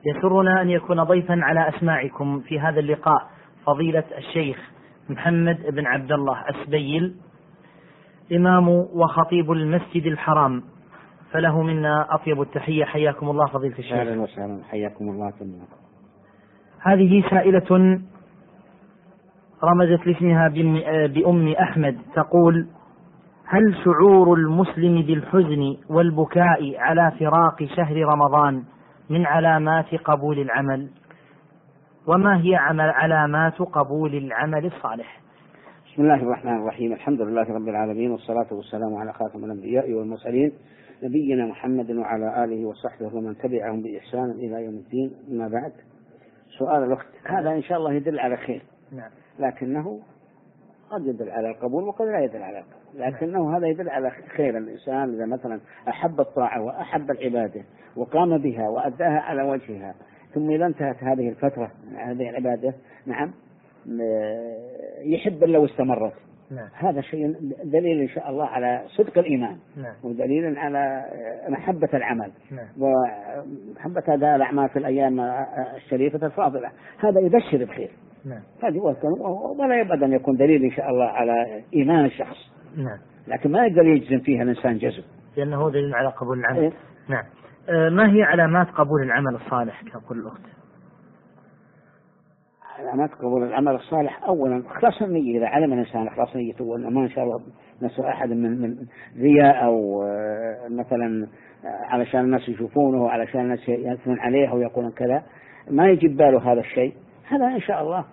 يسرنا أن يكون ضيفا على أسماعكم في هذا اللقاء فضيلة الشيخ محمد بن عبد الله السبيل، إمام وخطيب المسجد الحرام، فله منا أطيب التحية. حياكم الله فضيلة الشيخ. أهلا وسهلا، حياكم الله جميعا. هذه سائلة رمزت لاسمها بأم أحمد، تقول: هل شعور المسلم بالحزن والبكاء على فراق شهر رمضان من علامات قبول العمل؟ وما هي علامات قبول العمل الصالح؟ بسم الله الرحمن الرحيم، الحمد لله رب العالمين، والصلاة والسلام على خاتم الأنبياء والمرسلين نبينا محمد وعلى آله وصحبه ومن تبعهم بإحسان إلى يوم الدين. ما بعد، سؤال الأخت هذا إن شاء الله يدل على خير، لكنه قد يدل على القبول وقد لا يدل على القبول، لكنه هذا يدل على خير. الإنسان إذا مثلا أحب الطاعة وأحب العبادة وقام بها وأداها على وجهها، ثم إذا انتهت هذه الفترة من هذه العبادة يحب لو استمرت. هذا شيء دليل إن شاء الله على صدق الإيمان، ودليل على محبة العمل ومحبة أداء الأعمال في الأيام الشريفة الفاضلة. هذا يبشر بخير، هذه ولا يبعد أن يكون دليل إن شاء الله على إيمان الشخص، لكن ما يقدر يجزم فيها الإنسان جزم، لأنه دليل على قبول العمل. نعم. ما هي علامات قبول العمل الصالح كقول الأخت؟ علامات قبول العمل الصالح: أولا إخلاص النية. إذا علم الإنسان إخلاص نيته وأنه ما إن شاء الله نسأل أحد من رياء أو مثلا علشان الناس يشوفونه وعلشان الناس يثنون عليه أو يقولون كذا، ما يجيب باله هذا الشيء، هذا إن شاء الله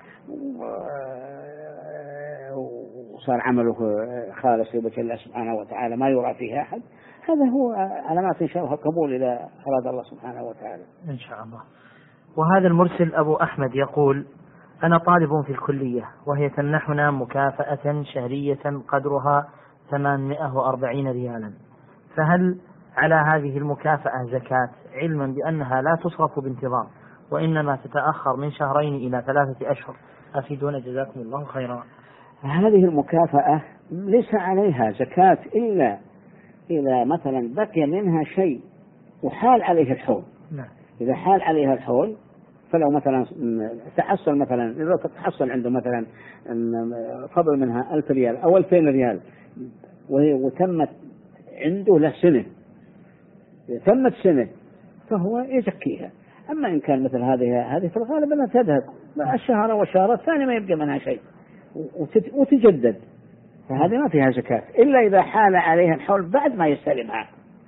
وصار عمله خالص لوجه الله سبحانه وتعالى ما يرى فيه أحد، هذا هو علامات إن شاء الله القبول إذا أراد الله سبحانه وتعالى إن شاء الله. وهذا المرسل أبو أحمد يقول: أنا طالب في الكلية وهي تمنحنا مكافأة شهرية قدرها 840 ريالا، فهل على هذه المكافأة زكاة، علما بأنها لا تصرف بانتظام وإنما تتأخر من 2 إلى 3 أشهر؟ أفيدونا جزاكم الله خيرا. هذه المكافأة ليس عليها زكاة إلا إذا مثلا بقي منها شيء وحال عليه الحول. إذا حال عليها الحول، فلو مثلا تحصل مثلا إذا تحصل عنده مثلا فضل منها 1000 ريال أو 2000 ريال وتمت عنده له سنة، تمت سنة فهو يزكيها. أما إن كان مثل هذه في الغالب أنها تذهب الشهر والشهر الثاني ما يبقى منها شيء وتجدد، فهذه ما فيها زكاة إلا إذا حال عليها الحول بعد ما يستلمها.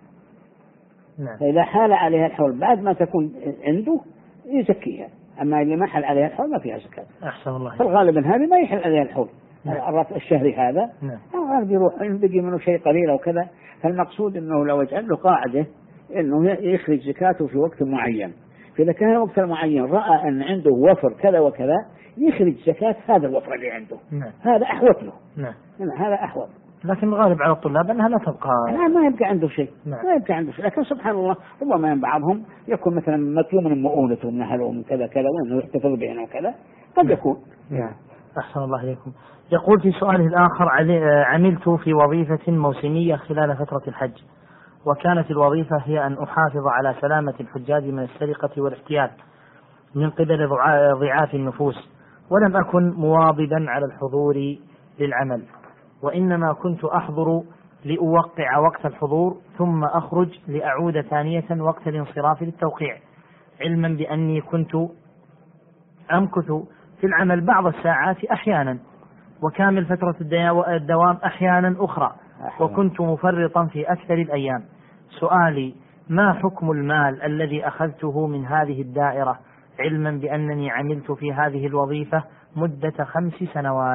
فإذا حال عليها الحول بعد ما تكون عنده يزكيها، أما اللي ما حل عليها الحول ما فيها زكاة. أحسن الله. في الغالب هذه ما يحل عليها الحول، الراتب الشهري هذا الغالب يروح بقي منه شيء قليل أو كذا، فالمقصود أنه لو يجعل له قاعدة أنه يخرج زكاته في وقت معين، فإذا كان الوقت المعين رأى أن عنده وفر كذا وكذا يخرج زكاة هذا الوفر اللي عنده. هذا أحوط له. هذا أحوط. لكن الغالب على الطلاب أنها لا تبقى، ما يبقى عنده شيء. ما يبقى عنده شيء، لكن سبحان الله ربما بعضهم يكون مثلا مطلوب من مؤونته من أهله ومن كذا كذا وإنه يحتفظ بهنا وكذا، قد يكون. أحسن الله عليكم. يقول في سؤاله الآخر: عملت في وظيفة موسمية خلال فترة الحج، وكانت الوظيفة هي أن أحافظ على سلامة الحجاج من السرقة والاحتيال من قبل ضعاف النفوس، ولم أكن مواظبا على الحضور للعمل، وإنما كنت أحضر لأوقع وقت الحضور ثم أخرج لأعود ثانية وقت الانصراف للتوقيع، علما بأني كنت أمكث في العمل بعض الساعات أحيانا وكامل فترة الدوام أحيانا أخرى، وكنت مفرطا في أكثر الأيام. سؤالي: ما حكم المال الذي أخذته من هذه الدائرة، علما بأنني عملت في هذه الوظيفة مدة 5 سنوات؟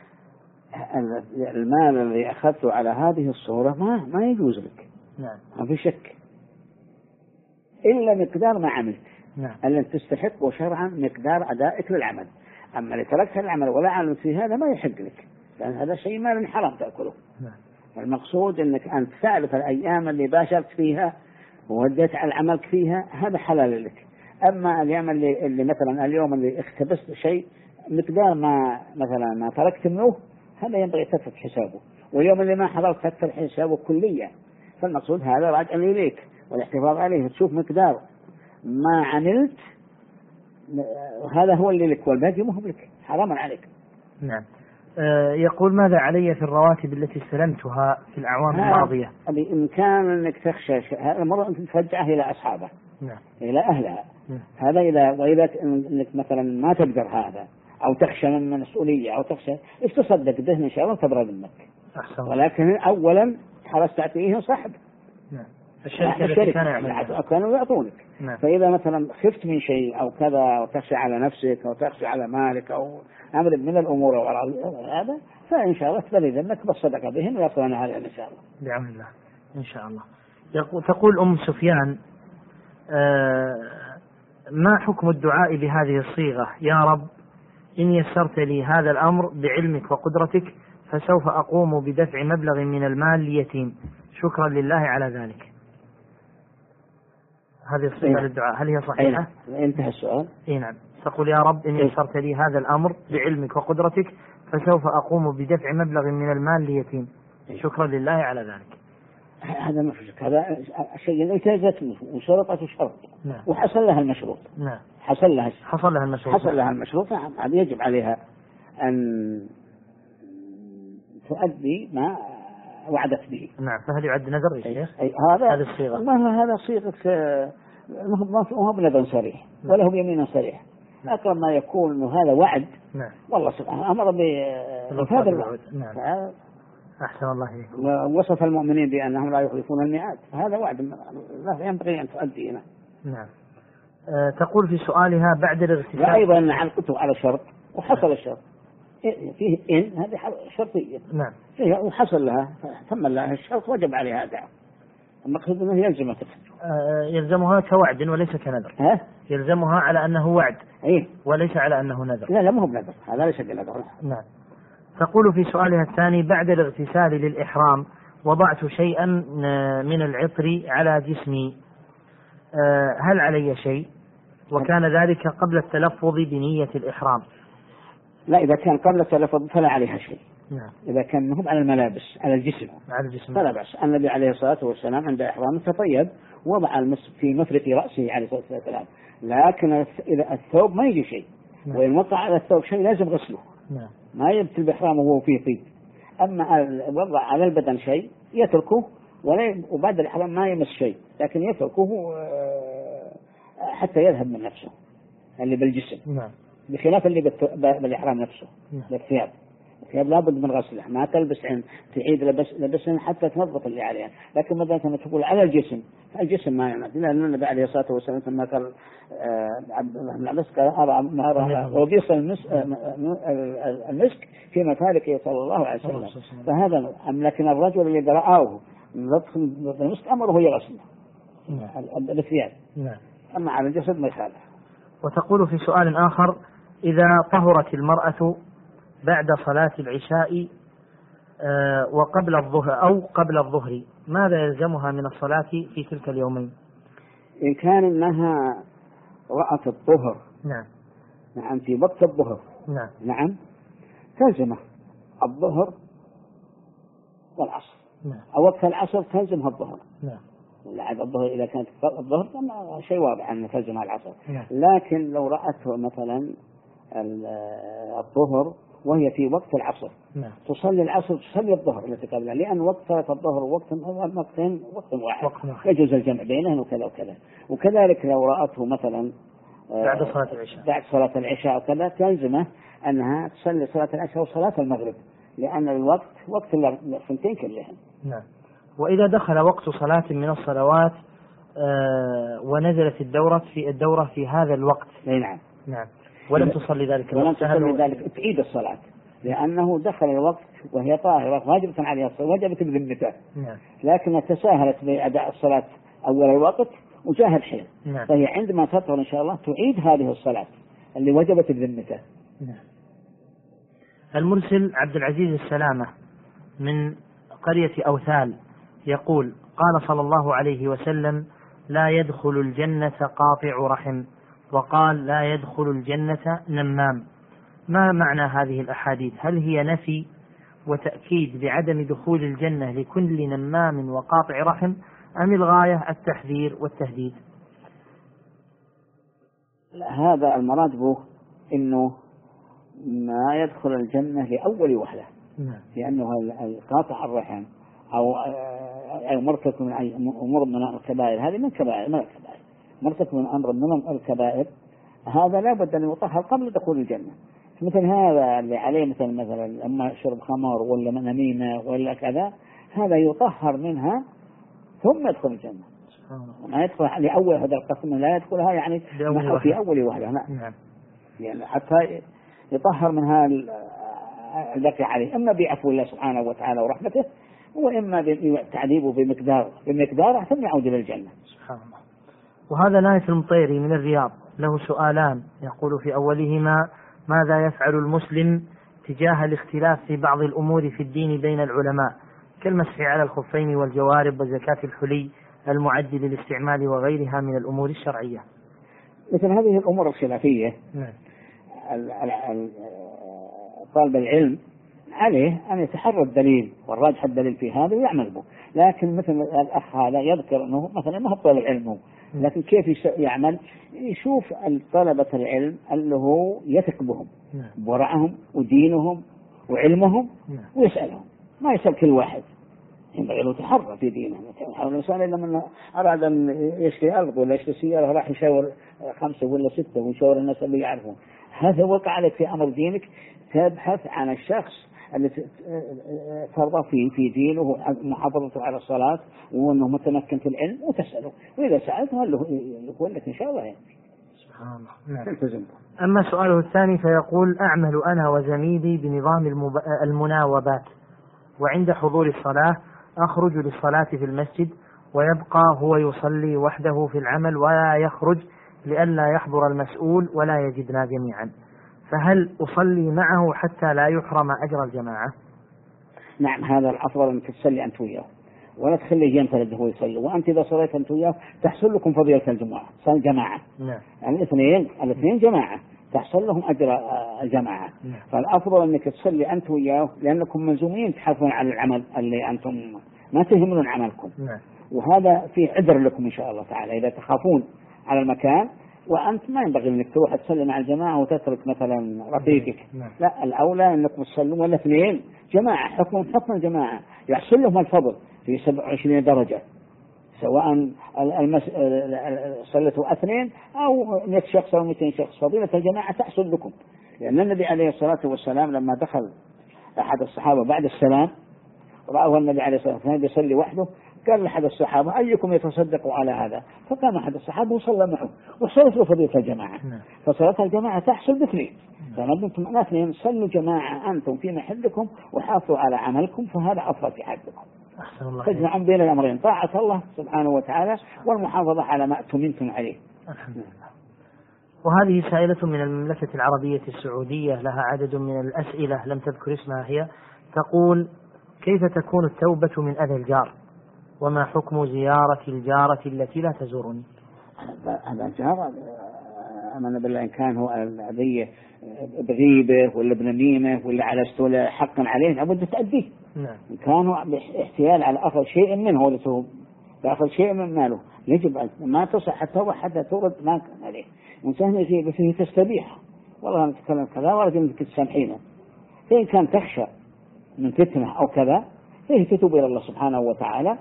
المال الذي أخذته على هذه الصورة ما يجوز لك. ما في شك إلا مقدار ما عملت. أن تستحق شرعا مقدار أدائك للعمل. أما اللي تركت العمل ولا عملت في هذا ما يحق لك، لأن هذا شيء مال حرام تأكله. المقصود أنك أنت تعرف الأيام اللي باشرت فيها ووديت على عملك فيها، هذا حلال لك. أما الأيام اللي مثلا اليوم اللي اختبست شيء مقدار ما مثلا ما تركت منه، هذا ينبغي تترك حسابه، واليوم اللي ما حضرت تترك حسابه كليا. فالمقصود هذا راجع إليك والاحتفاظ عليه، تشوف مقدار ما عملت هذا هو اللي لك، والباقي ما هو لك، حراما عليك. نعم. يقول ماذا علي في الرواتب التي استلمتها في الأعوام الماضية؟ بإمكان أنك تخشى هذا المرة أنت ترجعه إلى أصحابه، نعم. إلى أهلها. هذا وإذا أنك مثلا ما تقدر هذا أو تخشى من مسؤولية أو تخشى، إيش تصدق به إن شاء الله تبرأ منك. ولكن أولا حرصت تعطيهم صاحب. نعم. الشركة كانوا يعطونك. نعم. فإذا مثلا خفت من شيء أو كذا أو تخشى على نفسك أو تخشى على مالك أو أمر من الأمور هذا، فإن شاء الله تبرئ ذمك بالصدقة بهم ويصلون هذا إن شاء الله بعون الله إن شاء الله. تقول أم سفيان ما حكم الدعاء بهذه الصيغة؟ يا رب إن يسرت لي هذا الأمر بعلمك وقدرتك فسوف أقوم بدفع مبلغ من المال ليتيم، شكرا لله على ذلك. هذه الصيغة للدعاء هل هي صحيحة؟ انتهى السؤال. نعم. تقول يا رب إن يسرت لي هذا الأمر بعلمك وقدرتك فسوف أقوم بدفع مبلغ من المال ليتيم، شكرا لله على ذلك. هذا ما في شك، هذا شيء التزمت وشرطت شرط. نعم. وحصل لها المشروط. نعم. حصل لها المشروط. نعم. هذا يجب عليها أن تؤدي ما وعدت به. نعم. فهل يعد نذر يا شيخ؟ هذا الصيغة. ما هذا صيغة ما هو بنذر صريح ولا هو بيمين صريح. أقرب ما يكون إنه هذا وعد. نعم. والله سبحانه أمر بهذا الوعد. نعم. أحسن الله إليكم. ووصف المؤمنين بأنهم لا يخلفون الميعاد، هذا وعد لا ينبغي أن تؤدي إليه. نعم. تقول في سؤالها بعد الاغتسال أيضا أن علقته على شرط وحصل الشرط فيه إن هذه شرطية. نعم. فيها وحصل لها ثم لها الشرط وجب عليها دعوة. المقصود أنه يلزمها يلزمها كوعد وليس كنذر. يلزمها على أنه وعد وليس على أنه نذر. لا ما هو بنذر، هذا ليس بنذر. نعم. تقول في سؤالها الثاني بعد الاغتسال للإحرام وضعت شيئا من العطر على جسمي، هل علي شيء؟ وكان ذلك قبل التلفظ بنية الإحرام. لا، إذا كان قبل التلفظ فلا عليها شيء. نعم. إذا كان مهم على الملابس على الجسم فلا بأس. النبي عليه الصلاة والسلام عند إحرامه تطيب وضع المسك في مفرق رأسه عليه الصلاة والسلام، لكن إذا الثوب ما يجي شيء. نعم. وإن وقع على الثوب شيء لازم غسله. نعم. ما يبتل بإحرامه وهو فيه طيب. أما وضع على البدن شيء يتركه وبعد الإحرام ما يمس شيء، لكن يتركه حتى يذهب من نفسه اللي بالجسم. نعم. بخلاف اللي بالإحرام نفسه. نعم. بالثياب لابد من غسله، ما تلبس تعيد لبسن حتى تنظف اللي عليها. لكن مثلا كما تقول على الجسم ما يمد، لأن النبي عليه الصلاة والسلام لما قال عبد الله بن عباس قال وبيص المسك في مفارقه صلى الله عليه وسلم. فهذا لكن الرجل الذي رآه المسك أمره يغسله بالثياب. أما على الجسد ما يخالف. وتقول في سؤال آخر إذا طهرت المرأة بعد صلاة العشاء وقبل الظهر أو قبل الظهر ماذا يلزمها من الصلاة في تلك اليومين؟ إن كان أنها رأت الظهر نعم في وقت الظهر نعم تلزمه الظهر والعصر. أو وقت العصر تلزمها الظهر. لعب الظهر إذا كانت الظهر شيء واضح أن تلزمها العصر. لكن لو رأته مثلا الظهر وهي في وقت العصر تصلي العصر تصلي الظهر التي قبلها، لأن وقت صلاة الظهر وقت واحد يجوز الجمع بينهم وكذا وكذا. وكذلك لو رأته مثلا بعد صلاة العشاء وكذا تلزمه أنها تصلي صلاة العشاء وصلاة المغرب، لأن الوقت وقت الثنتين كلهم. وإذا دخل وقت صلاة من الصلوات ونزلت الدورة في هذا الوقت نعم ولم تصلي ذلك تعيد الصلاة، لأنه دخل الوقت وهي طاهرة واجبة عليها الصلاة وجبت بذمتها. لكن تساهلت بأداء الصلاة أول الوقت وجاء الحين. فهي عندما تطهر إن شاء الله تعيد هذه الصلاة اللي وجبت بذمتها. المرسل عبد العزيز السلامة من قرية أوثال يقول قال صلى الله عليه وسلم لا يدخل الجنة قاطع رحم، وقال لا يدخل الجنة نمام. ما معنى هذه الأحاديث؟ هل هي نفي وتأكيد بعدم دخول الجنة لكل نمام وقاطع رحم، أم الغاية التحذير والتهديد؟ هذا المراد به إنه ما يدخل الجنة لأول وهلة، لأنه القاطع الرحم أو مرتكب من أمور من الكبائر، هذه من الكبائر، مرتكب من أمر من الكبائر، هذا لا بد أن يطهر قبل دخول الجنة. مثل هذا اللي عليه مثلا أما شرب خمر ولا نميمة ولا كذا، هذا يطهر منها ثم يدخل الجنة. ما يدخل لأول، هذا القسم لا يدخلها يعني في أول وهلة، نعم. يعني حتى يطهر منها البقي عليه، إما بعفو الله سبحانه وتعالى ورحمته، وإما بتعذيبه بمقداره ثم يعود إلى الجنة. سبحان الله. وهذا نايف المطيري من الرياض له سؤالان، يقول في أولهما: ماذا يفعل المسلم تجاه الاختلاف في بعض الأمور في الدين بين العلماء كالمسح على الخفين والجوارب وزكاة الحلي المعد للاستعمال وغيرها من الأمور الشرعية؟ مثل هذه الأمور الخلافية طالب العلم عليه أن يتحرى الدليل والراجح الدليل في هذا ويعمل به، لكن مثل الأخ هذا يذكر أنه مثلا ما هو طالب العلم، لكن كيف يعمل؟ يشوف طلبة العلم اللي هو يثق بهم بورعهم ودينهم وعلمهم ويسألهم، ما يسأل كل واحد، ينبغي له تحرى في دينه. الإنسان لما أراد أن يشتري أرض ولا يشتري سيارة راح يشاور 5 ولا 6 ويشاور الناس اللي يعرفون، هذا وقع عليك في أمر دينك، تبحث عن الشخص اللي ترضى في دينه ومحافظته على الصلاة وأنه متمكن في العلم وتسأله، وإذا سألته يقول لك إن شاء الله يعني. سبحان الله. أما سؤاله الثاني فيقول: أعمل أنا وزميلي بنظام المناوبات، وعند حضور الصلاة أخرج للصلاة في المسجد ويبقى هو يصلي وحده في العمل ولا يخرج لئلا يحضر المسؤول ولا يجدنا جميعا، فهل أصلي معه حتى لا يحرم أجر الجماعة؟ نعم، هذا الأفضل أنك تصلي أنت وياه ولا تخليه ينفرد هو يصلي، وأنت إذا صليت أنت وياه تحصل لكم فضيلة الجماعة، صل جماعة. نعم. يعني الاثنين جماعة تحصل لهم أجر الجماعة. نعم. فالأفضل أنك تصلي أنت وياه لأنكم ملزومين تحافظون على العمل اللي أنتم ما تهملون عملكم. نعم. وهذا فيه عذر لكم إن شاء الله تعالى إذا تخافون على المكان، وأنت ما ينبغي أنك تروح تصلي مع الجماعة وتترك مثلا رفيقك. نعم. لا، الأولى أنكم تصلوا ولا اثنين جماعة، حكم الجماعة يحصل لهم الفضل في 27 درجة، سواء صلتوا 2 أو 100 شخص أو 200 شخص، فضيلة الجماعة تحصل لكم. لأن النبي عليه الصلاة والسلام لما دخل أحد الصحابة بعد السلام رأى النبي عليه الصلاة والسلام يصلي وحده، قال لأحد الصحابة: أيكم يتصدق على هذا؟ فقام أحد الصحابة وصلى معه وصلت له فضيلة الجماعة. فصلاة الجماعة تحصل ب2، فما دمتم 2 صلوا جماعة أنتم في محلكم وحافظوا على عملكم، فهذا أفضل في حقكم. تجمعون بين الأمرين، طاعة الله سبحانه وتعالى والمحافظة على ما أؤتمنتم عليه. الحمد لله. وهذه سائلة من المملكة العربية السعودية لها عدد من الأسئلة لم تذكر اسمها هي، تقول: كيف تكون التوبة من أذى الجار؟ وما حكم زيارة الجارة التي لا تزورني؟ هذا الجار أمن بالله إن كان هو الأذية بغيبة ولا بنميمة ولا على استولى حقا عليه لابد تأديه. نعم. إن كانوا احتيال على أخذ شيء منه لتوب، تأخذ شيء من ماله، يجب ما تصح التوبة حتى تورد ما كان عليه. إنسان يجيب فيه تستبيح، والله نتكلم كذا ورجل منك تسامحينه، فإن كان تخشى من فتنة أو كذا فيه تتوب إلى الله سبحانه وتعالى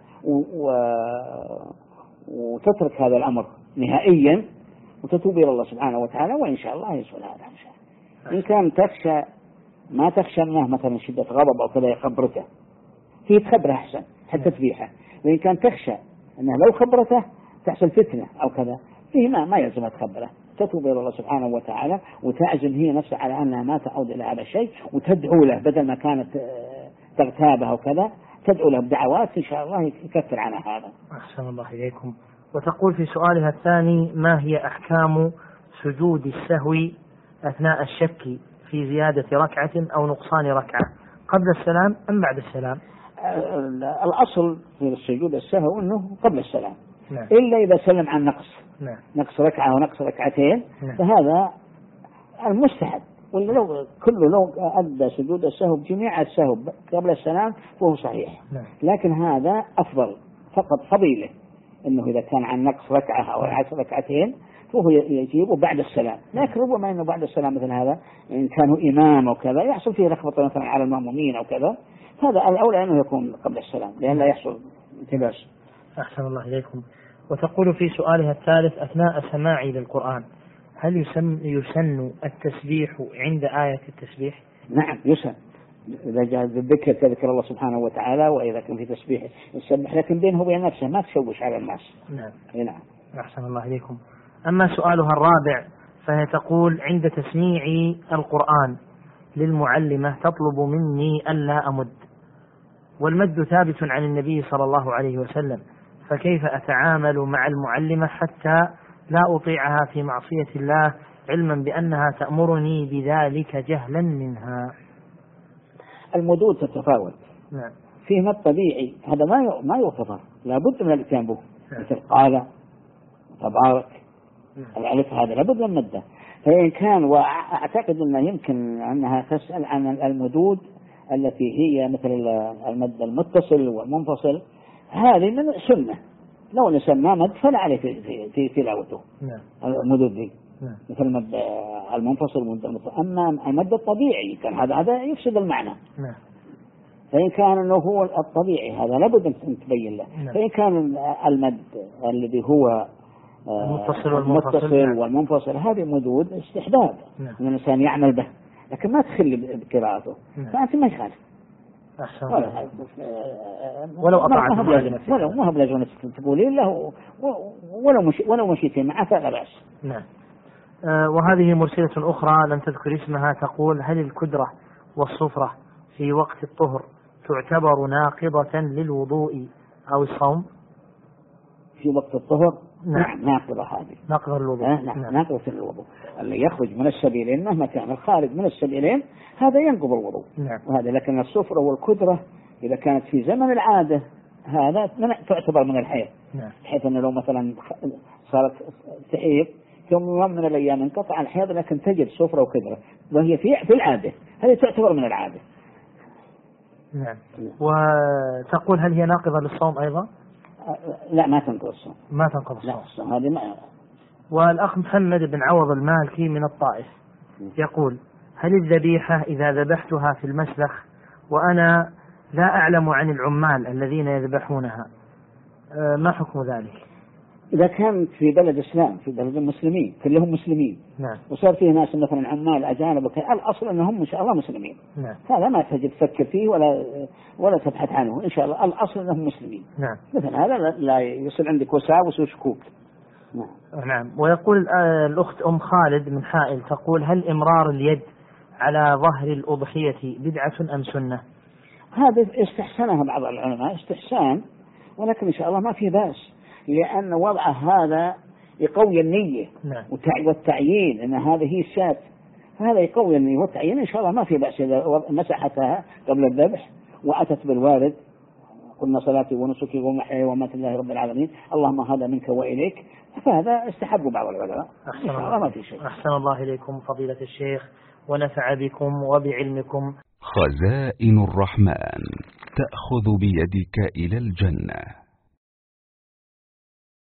وتترك هذا الأمر نهائيا وتتوب إلى الله سبحانه وتعالى، وإن شاء الله يسهل هذا إن شاء الله. إن كان تخشى ما تخشى منه مثلا شدة غضب أو كذا يخبرته، هي تخبره أحسن حتى تبيحه. وإن كان تخشى أنه لو خبرته تحصل فتنة أو كذا، فيه ما يلزم تخبره، تتوب إلى الله سبحانه وتعالى وتعزم هي نفسها على أنها ما تعود إلى هذا الشيء، وتدعو له بدل ما كانت تغتابه وكذا، تدعو له بدعوات إن شاء الله يكفر عنها هذا. أحسن الله إليكم. وتقول في سؤالها الثاني: ما هي أحكام سجود السهو أثناء الشك في زيادة ركعة أو نقصان ركعة، قبل السلام أم بعد السلام؟ الأصل في السجود السهو أنه قبل السلام. نعم. إلا إذا سلم عن نقص. نعم. نقص ركعة ونقص ركعتين. نعم. فهذا المستحب، ولا لو أدى سجود السهو بجميع السهو قبل السلام فهو صحيح. نعم. لكن هذا أفضل، فقط فضيلة أنه إذا كان عن نقص ركعة أو 10 ركعتين فهو يجيب بعد السلام. لكن ربما أنه بعد السلام مثل هذا إن كانوا إمام أو كذا يحصل فيه لخبطة مثلا على المأمومين أو كذا، هذا الأولى أنه يكون قبل السلام لأن لا يحصل التباس. أحسن الله إليكم. وتقول في سؤالها الثالث: أثناء سماعي للقرآن هل يسن التسبيح عند آية التسبيح؟ نعم يسن، إذا جاء الذكر تذكر الله سبحانه وتعالى، وإذا كان في تسبيح يسبح، لكن بينه وبين نفسه ما تشوش على الناس. نعم. نعم. أحسن الله إليكم. أما سؤالها الرابع فهي تقول: عند تسميعي القرآن للمعلمة تطلب مني ألا أمد، والمد ثابت عن النبي صلى الله عليه وسلم، فكيف أتعامل مع المعلمة حتى لا أطيعها في معصية الله علما بأنها تأمرني بذلك جهلا منها؟ المدود تتفاوت. نعم. في مد طبيعي هذا ما يغتفر، لابد من الاتيان به، مثل قال تبارك الألف هذا لابد من مده. فإن كان، وأعتقد أنه يمكن أنها تسأل عن المدود التي هي مثل المد المتصل والمنفصل، هذه من سنة، لو نسمى مد فلا عليه في تلاوته. المدود دي مثل المد المنفصل والمتصل. أما المد الطبيعي كان هذا يفسد المعنى. فإن كان أنه هو الطبيعي هذا لابد أن تبين له. فإن كان المد الذي هو المتصل والمنفصل هذه مدود استحباب ان الانسان يعمل به، لكن ما تخلي بقراءته، فانت ما يخالف. ولو اطعت ما هو بلازم تقولين له ولو مشيتين معه فلا باس. نعم. وهذه مرسلة أخرى لم تذكر اسمها تقول: هل الكدرة والصفرة في وقت الطهر تعتبر ناقضة للوضوء أو الصوم؟ في وقت الطهر نعم ناقضة، هذه ناقضة للوضوء. نعم ناقضة للوضوء. اللي يخرج من السبيلين مهما كان الخارج من السبيلين هذا ينقض الوضوء. نعم. وهذا لكن الصفرة والكدرة إذا كانت في زمن العادة هذا تعتبر من الحيض. نعم. بحيث أنه لو مثلا صارت تحيض ثم يوم من الأيام انقطع الحيض لكن تجد صفرة وكدرة وهي في العادة، هذه تعتبر من العادة. نعم. وتقول: هل هي ناقضة للصوم أيضا؟ لا ما تنقض الصوم. ما تنقض الصوم. هذه ما. والأخ محمد بن عوض المالكي من الطائف يقول: هل الذبيحة إذا ذبحتها في المسلخ وأنا لا أعلم عن العمال الذين يذبحونها ما حكم ذلك؟ إذا كانت في بلد إسلام، في بلد المسلمين كلهم مسلمين. نعم. وصار فيه ناس مثلا عمال أجانب الأصل أنهم إن شاء الله مسلمين. نعم. هذا ما تجد تفكر فيه ولا تبحث عنه، إن شاء الله الأصل أنهم مسلمين. نعم. مثل هذا لا يصل عندك وساوس وشكوك. نعم. ويقول الأخت أم خالد من حائل تقول: هل إمرار اليد على ظهر الأضحية بدعة أم سنة؟ هذا استحسنها بعض العلماء استحسان، ولكن إن شاء الله ما في بأس، لأن وضع هذا يقوي النية. نعم. والتعيين أن هذه هي الشاة، هذا يقوي النية والتعيين، إن شاء الله ما في بأس إذا مسحتها قبل الذبح وأتت بالوارد: قلنا صلاتي ونسكي ومحياي ومماتي لله رب العالمين اللهم هذا منك وإليك، فهذا استحب بعض العلماء. إن شاء الله ما في شيء. أحسن الله إليكم فضيلة الشيخ ونفع بكم وبعلمكم. خزائن الرحمن تأخذ بيدك إلى الجنة.